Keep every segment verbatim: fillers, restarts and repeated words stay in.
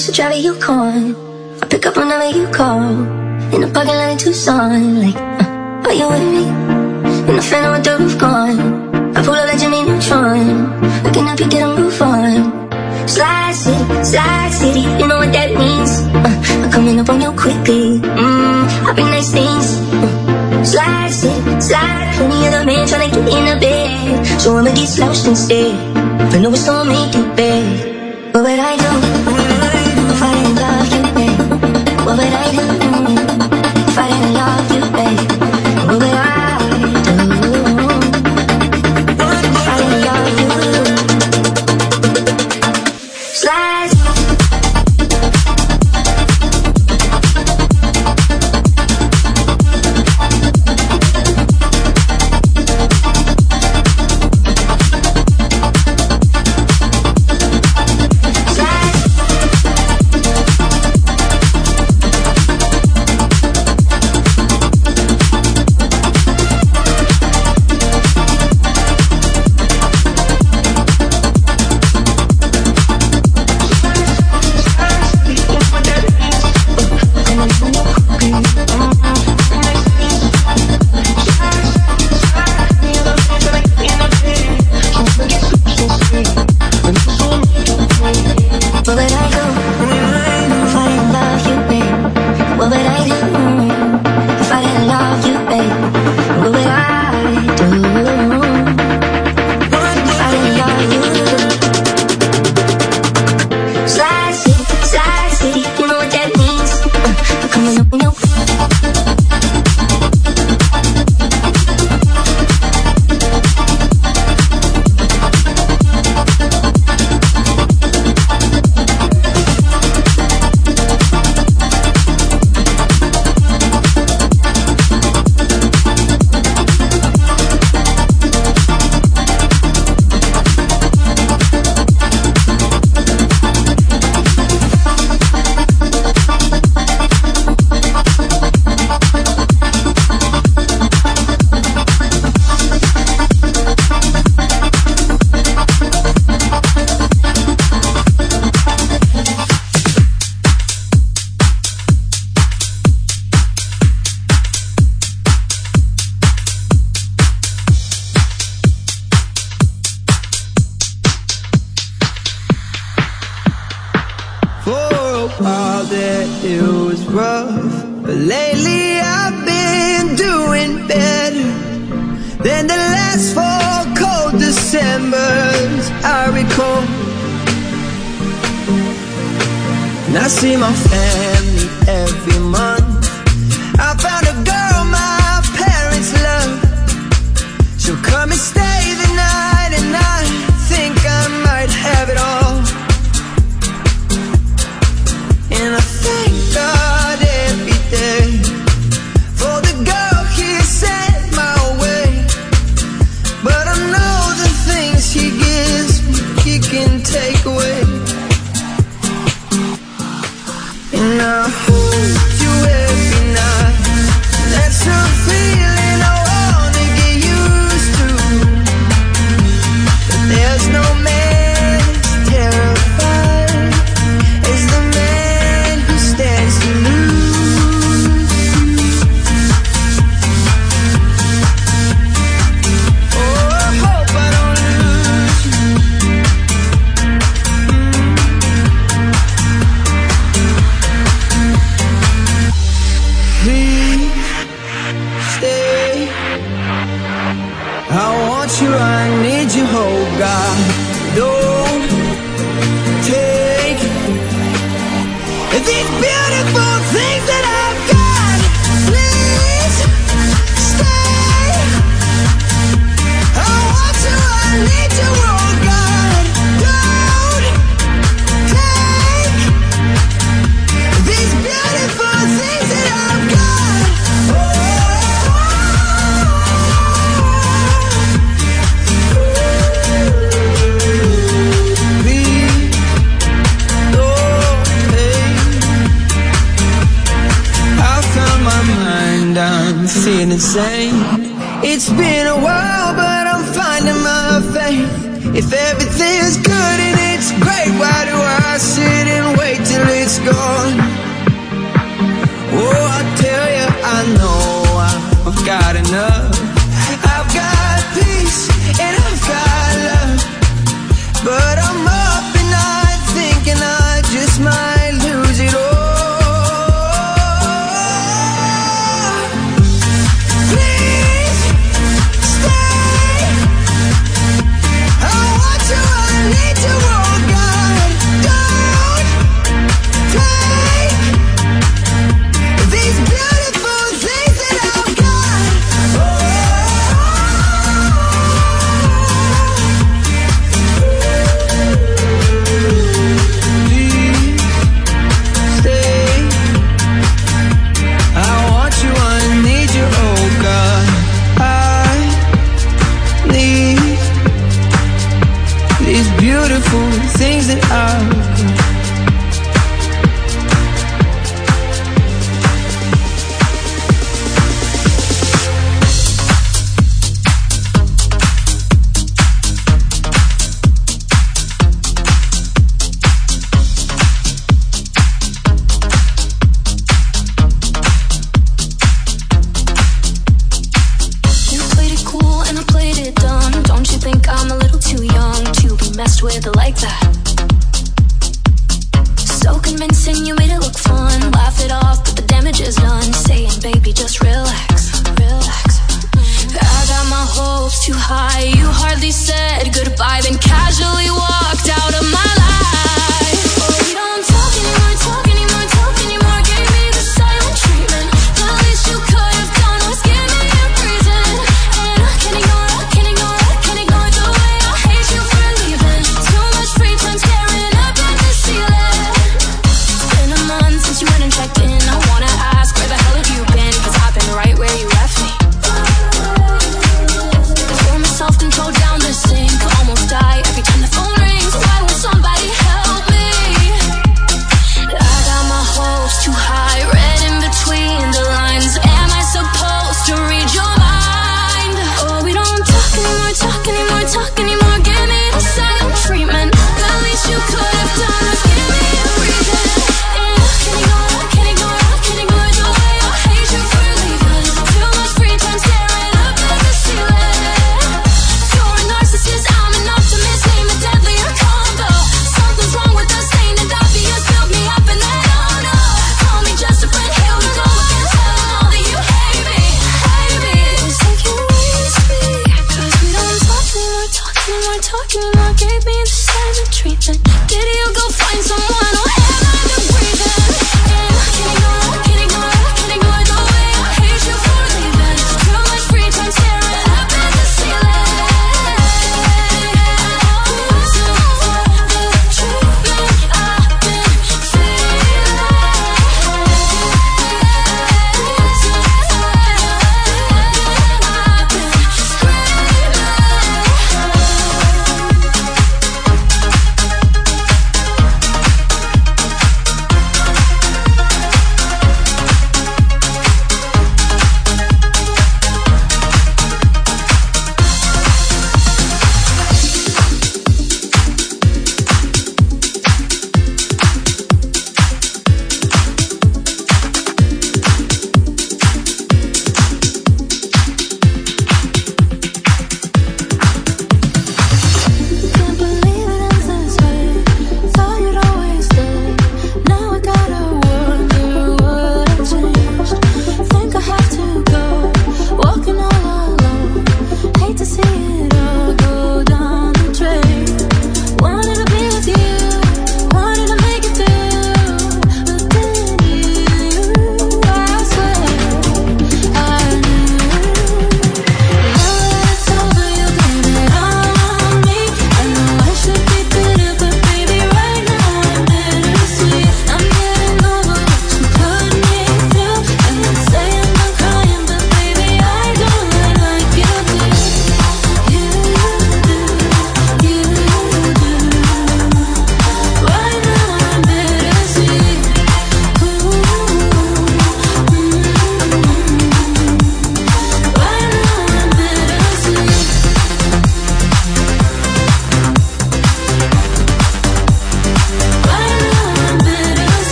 used to drive a Yukon. I pick up whenever you call. In the parking lot in Tucson, like, uh, are you with me? In the Phantom with the roof gone. I pull up like Jimmy Neutron. I can help you get a move on. Slide City, Slide City, you know what that means. uh, I'm coming up on you quickly. Mmm, I bring nice things. uh, Slide City, Slide. Plenty of the man tryna get in the bed, so I'ma get slouched instead. I know it's gonna make you bad. What would I do if I didn't love you, babe? What would I do if I didn't love you, babe? What would I do if I didn't love you? Slide. It's been a while, but I'm finding my faith. If everything's good and it's great, why do I sit and wait till it convincing, you made it look fun. Laugh it off, but the damage is done. Saying, baby, just relax, relax. I got my hopes too high. You hardly said goodbye, then casually walked out of my life. Oh, we don't talk anymore, talk anymore, talk anymore. Gave me the silent treatment. The least you could have done was give me a reason. And I can't ignore, I can't ignore, I can't ignore the way I hate you for leaving. Too much free time staring up at the ceiling. It's been a month since you went and checked in. I wanna ask, where the hell have you been? Cause I've been right where you left me. Pour myself and throw down the sink. Almost die every time the phone rings.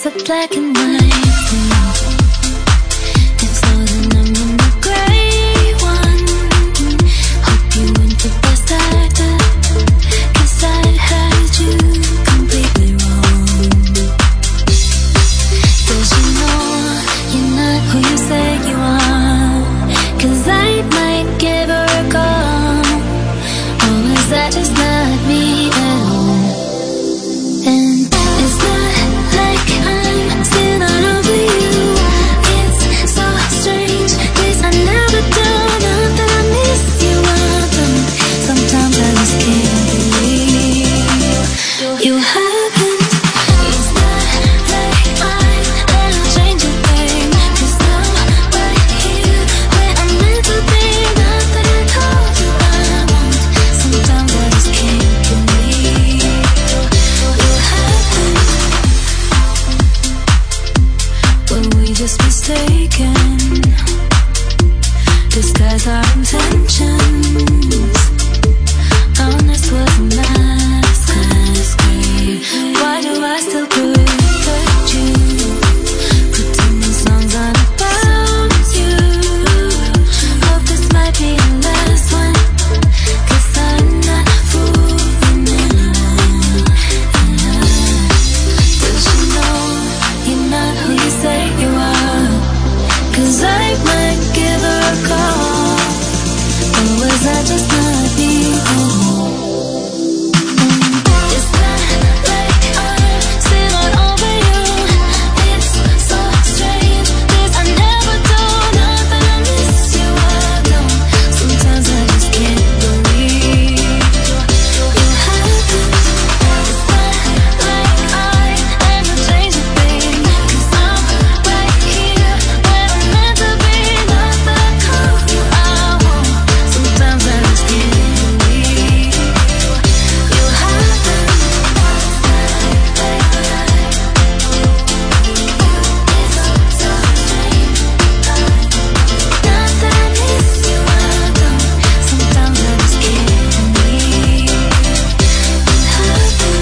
a black and white thing. It's all the numb and the grey one. Hope you went the best actor, 'cause I had you completely wrong. Does you know you're not who you say you are? 'Cause I might give her a call. Or is that just not me at all? And it's not like I'm still not over you. It's so strange, 'cause I never do. Not that I miss you, I don't. Sometimes I just can't believe you haven't. It's not like I'm gonna change a thing, 'cause now we're here where I'm meant to be. Not that I told you I won't. Sometimes I just can't believe you haven't. Were we just mistaken? Disguise our intentions. Honest was a masquerade. Why do I still protect you? Pretending songs aren't about you. Hope this might be the last one, 'cause I'm not fooling anyone. Does you know you're not who you say you are? 'Cause I might give her a call. Or was that just not me? It's not like I'm still not over you. It's so strange, 'cause I never do. Not that I miss you, I don't. Sometimes I just can't believe you haven't. It's not like I am to change a thing, 'cause I'm right here where I'm meant to be. Not that I told you I won't. Sometimes I just can't believe you haven't. It's so strange. Not that I miss you, I don't. Sometimes I just can't believe you haven't.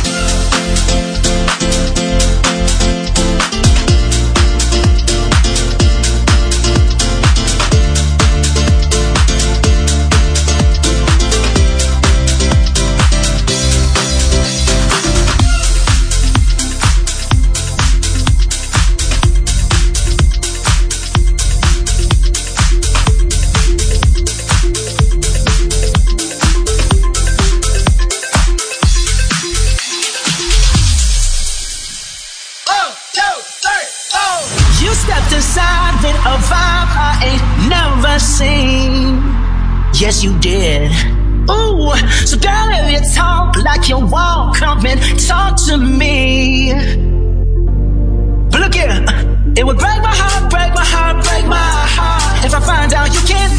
You stepped inside with a vibe I ain't never seen. Yes, you did. Ooh, so girl, if you talk like you won't, come and talk to me. But look here, it would break my heart, break my heart, break my heart if I find out you can't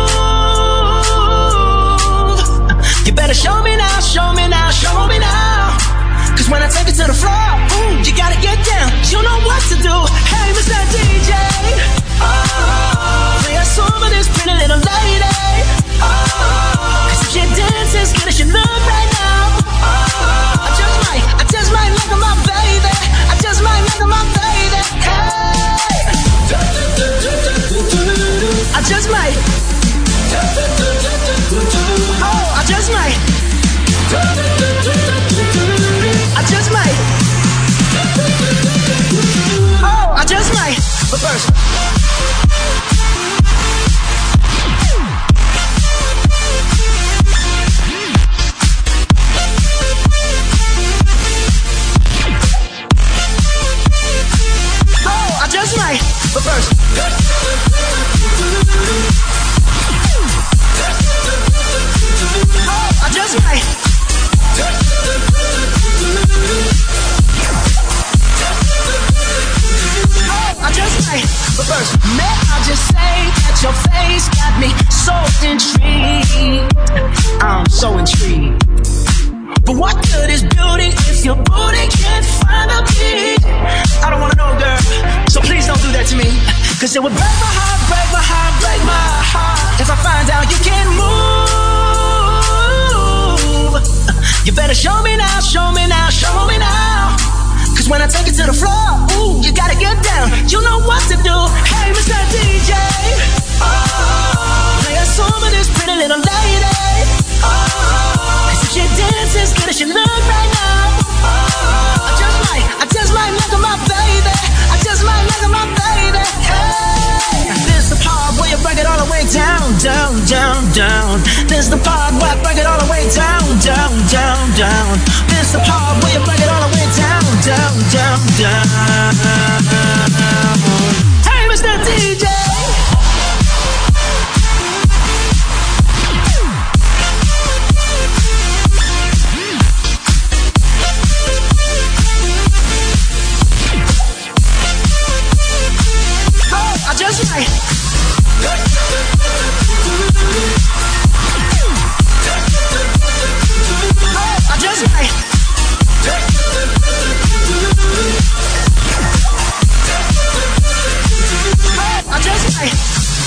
move. You better show me now, show me now, show me now. 'Cause when I take it to the floor, ooh, you gotta get down. You know what to do. Hey, Mister D J, oh, play a song for this pretty little lady. Oh, 'cause if she dances, as good as she look right now. Oh, I just might, I just might look at my baby. I just might look at my baby. Hey, I just might. Oh, I just might. I just might. Oh, I just might. But first, oh, I just might. But first, oh, I just might. I just might, but first, may I just say that your face got me so intrigued. I'm so intrigued. But what good is beauty if your booty can't find a beat? I don't wanna know, girl, so please don't do that to me. 'Cause it would break my heart, break my heart, break my heart if I find out you can't move. You better show me now, show me now, show me now. 'Cause Cause when I take it to the floor, ooh, you gotta get down. You know what to do. Hey, Mister D J, oh, play a song for this pretty little lady. Oh, cause if she dances good as she look right now, oh, I just might, I just might look at my baby. I just might look at my baby. Hey, this the part where you break it all the way down, down, down, down. This the part where I break it all the way down, down, down, down. This the part where you break it all the way down, down, down, down. Hey, Mister D J. I just might. I just might. I just might.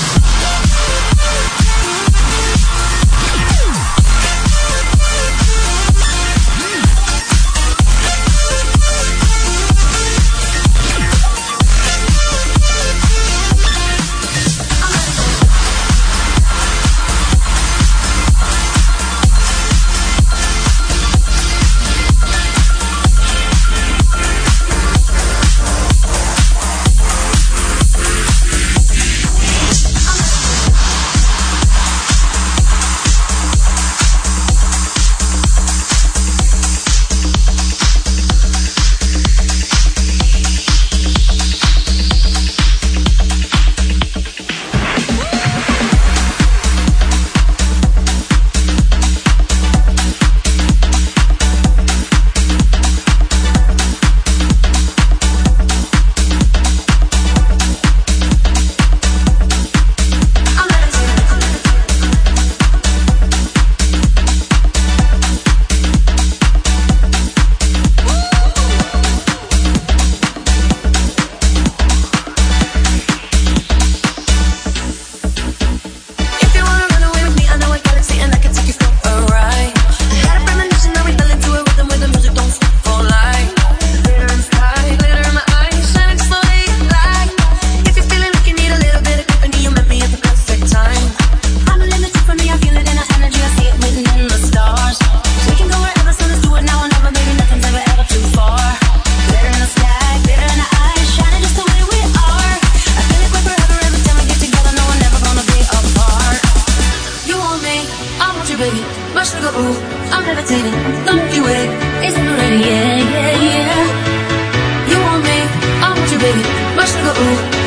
I'm levitating, the Milky Way is already, yeah, yeah, yeah. You want me, I want you, baby. My sugar, ooh.